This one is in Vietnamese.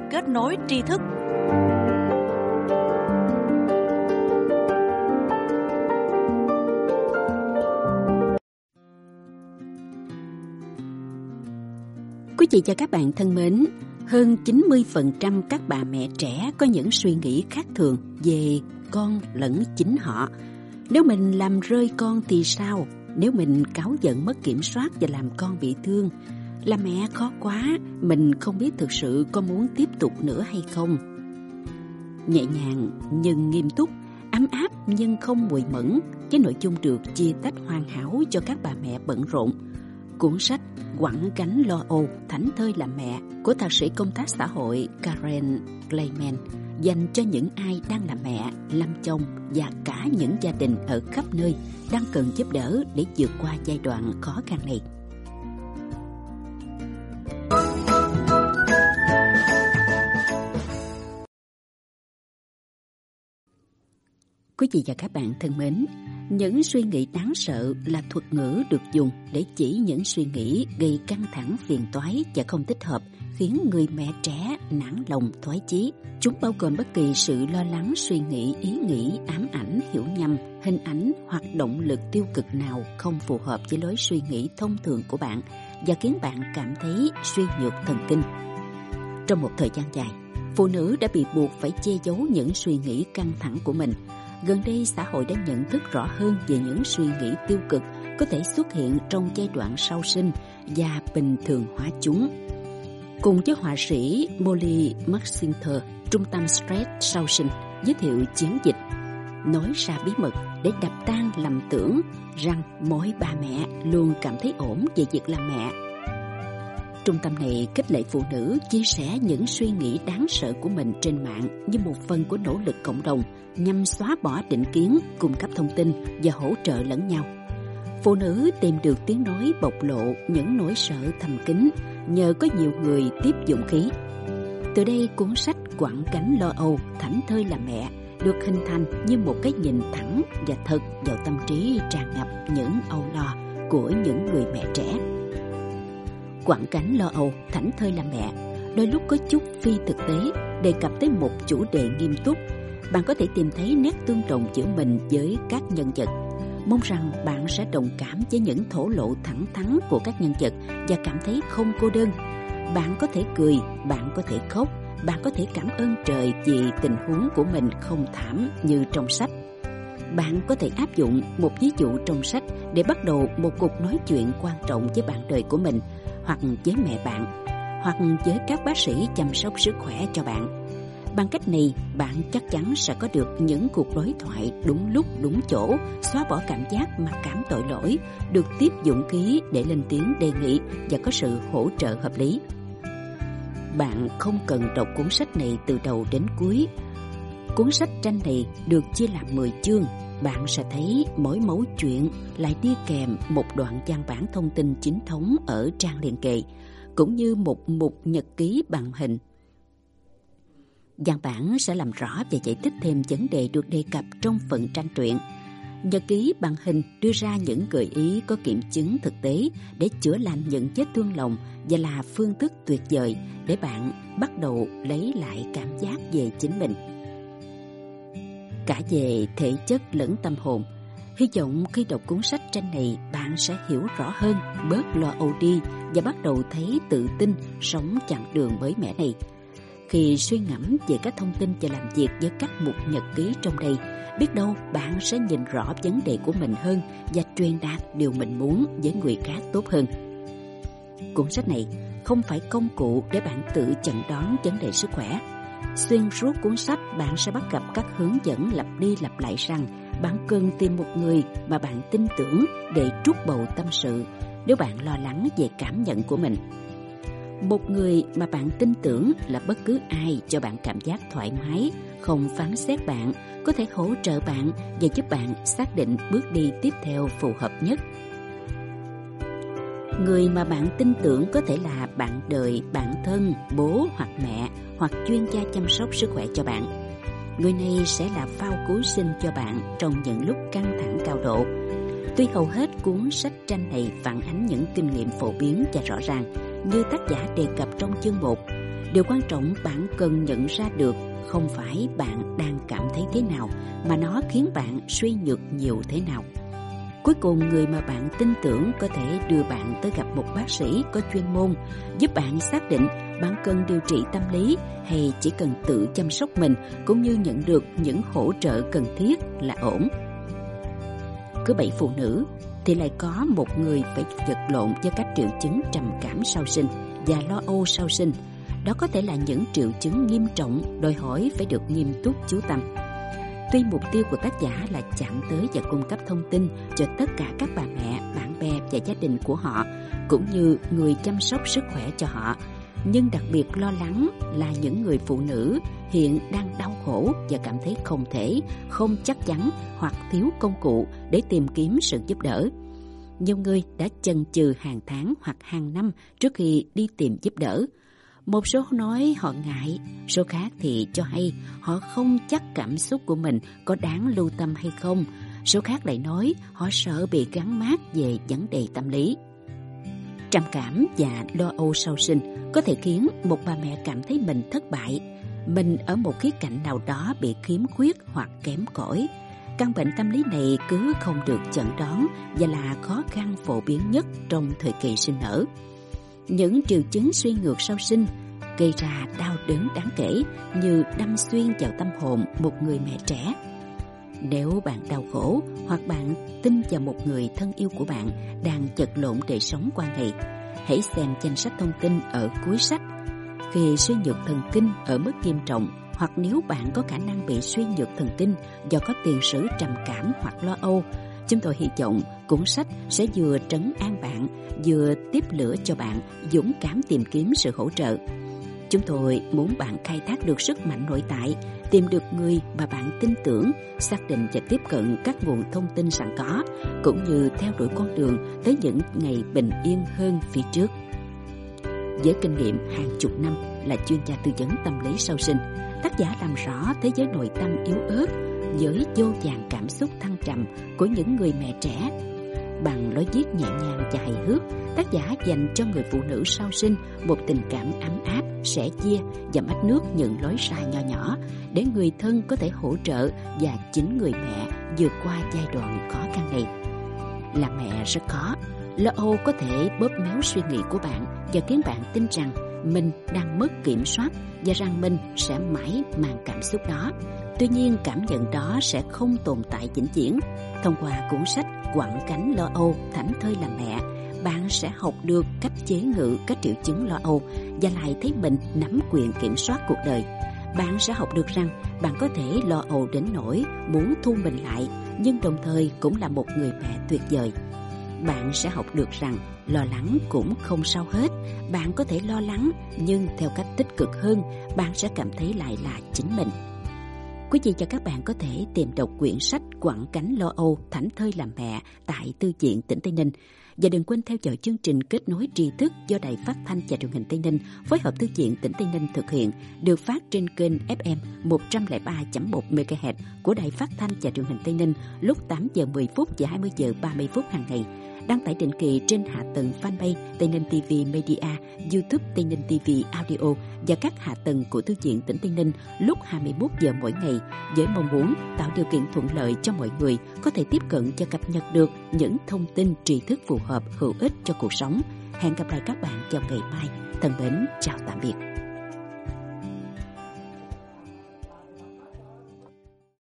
kết nối tri thức. Quý vị và các bạn thân mến, hơn 90% các bà mẹ trẻ có những suy nghĩ khác thường về con lẫn chính họ. Nếu mình làm rơi con thì sao? Nếu mình cáu giận mất kiểm soát và làm con bị thương? Là mẹ khó quá, mình không biết thực sự có muốn tiếp tục nữa hay không. Nhẹ nhàng nhưng nghiêm túc, ấm áp nhưng không mùi mẫn, với nội dung được chia tách hoàn hảo cho các bà mẹ bận rộn. Cuốn sách Quẳng gánh lo âu, thảnh thơi làm mẹ của thạc sĩ công tác xã hội Karen Clayman dành cho những ai đang làm mẹ, làm chồng và cả những gia đình ở khắp nơi đang cần giúp đỡ để vượt qua giai đoạn khó khăn này. Quý vị và các bạn thân mến, những suy nghĩ đáng sợ là thuật ngữ được dùng để chỉ những suy nghĩ gây căng thẳng, phiền toái và không thích hợp, khiến người mẹ trẻ nản lòng, thoái chí. Chúng bao gồm bất kỳ sự lo lắng, suy nghĩ, ý nghĩ, ám ảnh, hiểu nhầm, hình ảnh hoặc động lực tiêu cực nào không phù hợp với lối suy nghĩ thông thường của bạn và khiến bạn cảm thấy suy nhược thần kinh. Trong một thời gian dài, phụ nữ đã bị buộc phải che giấu những suy nghĩ căng thẳng của mình. Gần đây, xã hội đã nhận thức rõ hơn về những suy nghĩ tiêu cực có thể xuất hiện trong giai đoạn sau sinh và bình thường hóa chúng. Cùng với họa sĩ Molly McIntyre, Trung tâm Stress sau sinh giới thiệu chiến dịch nói ra bí mật để đập tan lầm tưởng rằng mỗi bà mẹ luôn cảm thấy ổn về việc làm mẹ. Trung tâm này khích lệ phụ nữ chia sẻ những suy nghĩ đáng sợ của mình trên mạng như một phần của nỗ lực cộng đồng nhằm xóa bỏ định kiến, cung cấp thông tin và hỗ trợ lẫn nhau. Phụ nữ tìm được tiếng nói bộc lộ những nỗi sợ thầm kín nhờ có nhiều người tiếp dũng khí. Từ đây, cuốn sách Quẳng gánh lo âu, thảnh thơi làm mẹ được hình thành như một cái nhìn thẳng và thật vào tâm trí tràn ngập những âu lo của những người mẹ trẻ. Quẳng gánh lo âu, thảnh thơi làm mẹ đôi lúc có chút phi thực tế, đề cập tới một chủ đề nghiêm túc. Bạn có thể tìm thấy nét tương đồng giữa mình với các nhân vật. Mong rằng bạn sẽ đồng cảm với những thổ lộ thẳng thắn của các nhân vật và cảm thấy không cô đơn. Bạn có thể cười, bạn có thể khóc, bạn có thể cảm ơn trời vì tình huống của mình không thảm như trong sách. Bạn có thể áp dụng một ví dụ trong sách để bắt đầu một cuộc nói chuyện quan trọng với bạn đời của mình, hoặc với mẹ bạn, hoặc với các bác sĩ chăm sóc sức khỏe cho bạn. Bằng cách này, bạn chắc chắn sẽ có được những cuộc đối thoại đúng lúc, đúng chỗ, xóa bỏ cảm giác mặc cảm tội lỗi, được tiếp dũng khí để lên tiếng đề nghị và có sự hỗ trợ hợp lý. Bạn không cần đọc cuốn sách này từ đầu đến cuối. Cuốn sách tranh này được chia làm 10 chương. Bạn sẽ thấy mỗi mẩu chuyện lại đi kèm một đoạn văn bản thông tin chính thống ở trang liền kề, cũng như một mục nhật ký bằng hình. Văn bản sẽ làm rõ và giải thích thêm vấn đề được đề cập trong phần tranh truyện. Nhật ký bằng hình đưa ra những gợi ý có kiểm chứng thực tế để chữa lành những vết thương lòng và là phương thức tuyệt vời để bạn bắt đầu lấy lại cảm giác về chính mình, cả về thể chất lẫn tâm hồn. Hy vọng khi đọc cuốn sách tranh này, bạn sẽ hiểu rõ hơn, bớt lo âu đi và bắt đầu thấy tự tin sống chặng đường mới mẻ này. Khi suy ngẫm về các thông tin và làm việc với các mục nhật ký trong đây, biết đâu bạn sẽ nhìn rõ vấn đề của mình hơn và truyền đạt điều mình muốn với người khác tốt hơn. Cuốn sách này không phải công cụ để bạn tự chẩn đoán vấn đề sức khỏe. Xuyên suốt cuốn sách, bạn sẽ bắt gặp các hướng dẫn lặp đi lặp lại rằng bạn cần tìm một người mà bạn tin tưởng để trút bầu tâm sự nếu bạn lo lắng về cảm nhận của mình. Một người mà bạn tin tưởng là bất cứ ai cho bạn cảm giác thoải mái, không phán xét bạn, có thể hỗ trợ bạn và giúp bạn xác định bước đi tiếp theo phù hợp nhất. Người mà bạn tin tưởng có thể là bạn đời, bạn thân, bố hoặc mẹ, hoặc chuyên gia chăm sóc sức khỏe cho bạn. Người này sẽ là phao cứu sinh cho bạn trong những lúc căng thẳng cao độ. Tuy hầu hết cuốn sách tranh này phản ánh những kinh nghiệm phổ biến và rõ ràng như tác giả đề cập trong chương 1, Điều quan trọng bạn cần nhận ra được không phải bạn đang cảm thấy thế nào, mà nó khiến bạn suy nhược nhiều thế nào. Cuối cùng, người mà bạn tin tưởng có thể đưa bạn tới gặp một bác sĩ có chuyên môn, giúp bạn xác định bạn cần điều trị tâm lý hay chỉ cần tự chăm sóc mình, cũng như nhận được những hỗ trợ cần thiết là ổn. Cứ 7 phụ nữ thì lại có một người phải vật lộn với các triệu chứng trầm cảm sau sinh và lo âu sau sinh. Đó có thể là những triệu chứng nghiêm trọng đòi hỏi phải được nghiêm túc chú tâm. Tuy mục tiêu của tác giả là chạm tới và cung cấp thông tin cho tất cả các bà mẹ, bạn bè và gia đình của họ, cũng như người chăm sóc sức khỏe cho họ, nhưng đặc biệt lo lắng là những người phụ nữ hiện đang đau khổ và cảm thấy không thể, không chắc chắn hoặc thiếu công cụ để tìm kiếm sự giúp đỡ. Nhiều người đã chần chừ hàng tháng hoặc hàng năm trước khi đi tìm giúp đỡ. Một số nói họ ngại, số khác thì cho hay họ không chắc cảm xúc của mình có đáng lưu tâm hay không. Số khác lại nói họ sợ bị gắn mác về vấn đề tâm lý. Trầm cảm và lo âu sau sinh có thể khiến một bà mẹ cảm thấy mình thất bại, mình ở một khía cạnh nào đó bị khiếm khuyết hoặc kém cỏi. Căn bệnh tâm lý này cứ không được chẩn đoán và là khó khăn phổ biến nhất trong thời kỳ sinh nở. Những triệu chứng suy ngược sau sinh gây ra đau đớn đáng kể như đâm xuyên vào tâm hồn một người mẹ trẻ. Nếu bạn đau khổ hoặc bạn tin vào một người thân yêu của bạn đang vật lộn đời sống qua ngày, hãy xem danh sách thông tin ở cuối sách. Khi suy nhược thần kinh ở mức nghiêm trọng, hoặc nếu bạn có khả năng bị suy nhược thần kinh do có tiền sử trầm cảm hoặc lo âu, chúng tôi hy vọng cuốn sách sẽ vừa trấn an bạn, vừa tiếp lửa cho bạn dũng cảm tìm kiếm sự hỗ trợ. Chúng tôi muốn bạn khai thác được sức mạnh nội tại, tìm được người mà bạn tin tưởng, xác định và tiếp cận các nguồn thông tin sẵn có, cũng như theo đuổi con đường tới những ngày bình yên hơn phía trước. Với kinh nghiệm hàng chục năm là chuyên gia tư vấn tâm lý sau sinh, tác giả làm rõ thế giới nội tâm yếu ớt với vô vàn cảm xúc thăng trầm của những người mẹ trẻ. Bằng lối viết nhẹ nhàng và hài hước, tác giả dành cho người phụ nữ sau sinh một tình cảm ấm áp, sẻ chia và mách nước những lối sai nho nhỏ để người thân có thể hỗ trợ và chính người mẹ vượt qua giai đoạn khó khăn này. Là mẹ rất khó, lo âu có thể bóp méo suy nghĩ của bạn và khiến bạn tin rằng mình đang mất kiểm soát và rằng mình sẽ mãi mang cảm xúc đó. Tuy nhiên, cảm nhận đó sẽ không tồn tại vĩnh viễn. Thông qua cuốn sách Quẳng cánh lo âu, thảnh thơi làm mẹ, bạn sẽ học được cách chế ngự các triệu chứng lo âu và lại thấy mình nắm quyền kiểm soát cuộc đời. Bạn sẽ học được rằng bạn có thể lo âu đến nỗi muốn thu mình lại, nhưng đồng thời cũng là một người mẹ tuyệt vời. Bạn sẽ học được rằng lo lắng cũng không sao hết. Bạn có thể lo lắng, nhưng theo cách tích cực hơn, bạn sẽ cảm thấy lại là chính mình. Quý vị và các bạn có thể tìm đọc quyển sách Quẳng cánh lo âu, thảnh thơi làm mẹ tại Thư viện tỉnh Tây Ninh. Và đừng quên theo dõi chương trình Kết nối tri thức do Đài Phát thanh và Truyền hình Tây Ninh phối hợp Thư viện tỉnh Tây Ninh thực hiện, được phát trên kênh FM 103.1 MHz của Đài Phát thanh và Truyền hình Tây Ninh lúc 8 giờ 10 phút và 20 giờ 30 phút hàng ngày. Đăng tải định kỳ trên hạ tầng fanpage Tây Ninh TV Media, YouTube Tây Ninh TV Audio và các hạ tầng của Thư viện tỉnh Tây Ninh lúc 21 giờ mỗi ngày, với mong muốn tạo điều kiện thuận lợi cho mọi người có thể tiếp cận và cập nhật được những thông tin tri thức phù hợp, hữu ích cho cuộc sống. Hẹn gặp lại các bạn vào ngày mai. Thân mến, chào tạm biệt.